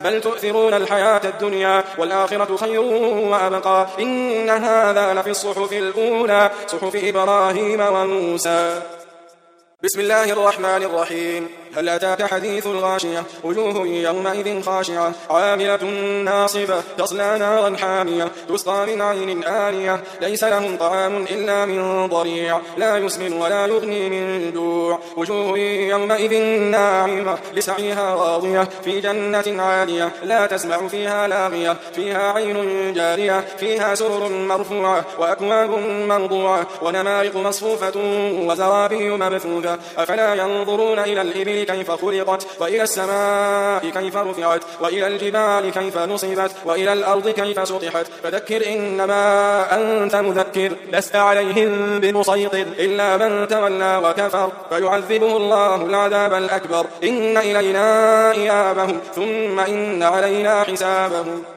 بل تؤثرون الحياة الدنيا والآخرة خير وأبقى إن هذا لفي الصحف الأولى صحف إبراهيم وموسى. بسم الله الرحمن الرحيم. هل أتاك حديث الغاشية وجوه يومئذ خاشعة عاملة ناصبة تصلى نارا حامية تسقى من عين آنية ليس لهم طعام إلا من ضريع لا يسمن ولا يغني من جوع وجوه يومئذ ناعمة لسعيها راضية في جنة عالية لا تسمع فيها لاغية فيها عين جارية فيها سرر مرفوعة وأكواب موضوعة ونمارق مصفوفة وزرابي مبثوثة أفلا ينظرون إلى الإبل كيف خلقت وإلى السماء كيف رفعت وإلى الجبال كيف نصبت وإلى الأرض كيف سطحت فذكر إنما أنت مذكر لست عليهم بمسيطر إلا من تولى وكفر فيعذبه الله العذاب الأكبر إن إلينا إيابهم ثم إن علينا حسابهم.